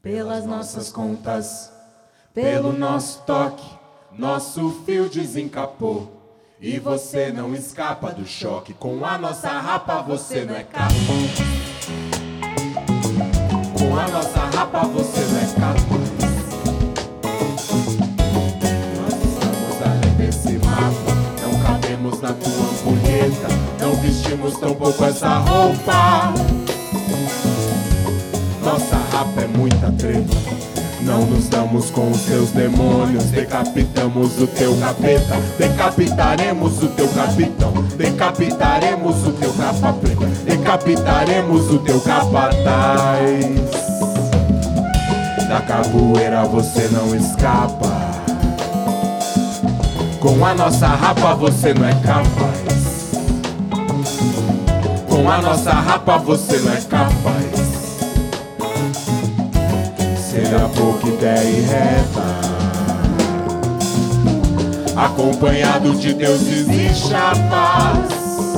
pelas nossas contas, pelo nosso toque, nosso fio desencapou. E você não escapa do choque, com a nossa rapa você não é capaz. Com a nossa rapa você não é capaz. Nós estamos além desse mapa, não cabemos na tua ampulheta, não vestimos tão pouco essa roupa. Nossa rapa é muita treta, não nos damos com os teus demônios, decapitamos o teu capeta, decapitaremos o teu capitão, decapitaremos o teu capa preta, decapitaremos o teu capataz. Da capoeira você não escapa, com a nossa rapa você não é capaz. Com a nossa rapa você não é capaz. Será pouca ideia e reta, acompanhado de deuses e chapas,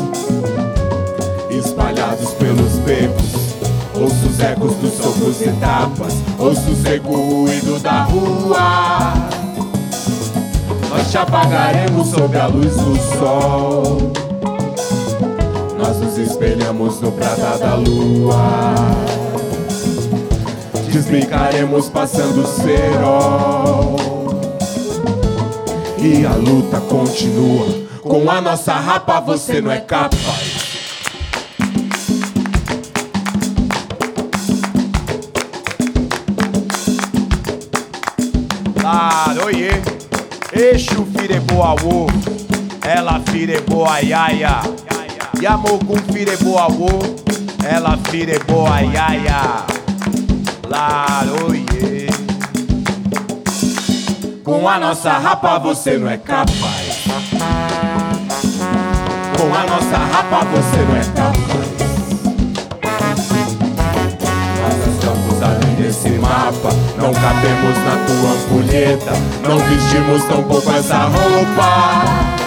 espalhados pelos becos, ouço os ecos dos socos e tapas, ouço o seco ruído da rua. Nós te apagaremos sob a luz do sol, nós nos espelhamos no prata da lua. Desbicaremos passando o cerol, e a luta continua, com a nossa rapa você não é capaz. Oiê, Exu fireboaô, ela fireboaiaia, Yamogum fireboaô, ela fireboaiaia. Oiê. Com a nossa rapa você não é capaz. Com a nossa rapa você não é capaz. Nós estamos além desse mapa, não cabemos na tua ampulheta, não vestimos tão pouco essa roupa.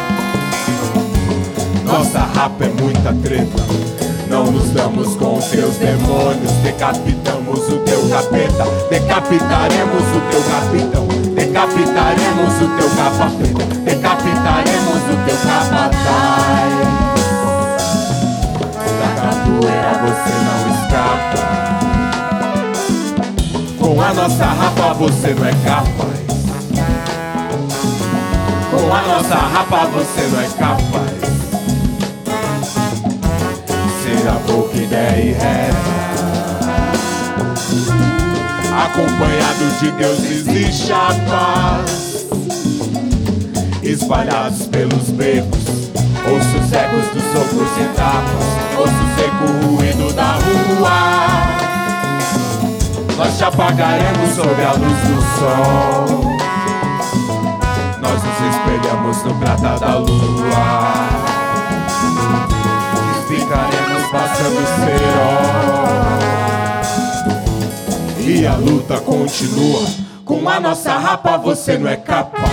Nossa rapa é muita treta, não nos damos com os teus demônios, decapitamos o teu capeta, decapitaremos o teu capitão, decapitaremos o teu capa preta, decapitaremos o teu capataz. Da capoeira você não escapa, com a nossa rapa você não é capaz. Com a nossa rapa você não é capaz. Será pouca ideia e reta, acompanhado de deuses e chapas, espalhados pelos becos, ouço os ecos dos socos e tapas, ouço o seco ruído da rua. Nós te apagaremos sob a luz do sol, nós nos espelhamos no prata da lua. Ficaremos passando o cerol, e a luta continua, com a nossa rapa você não é capaz.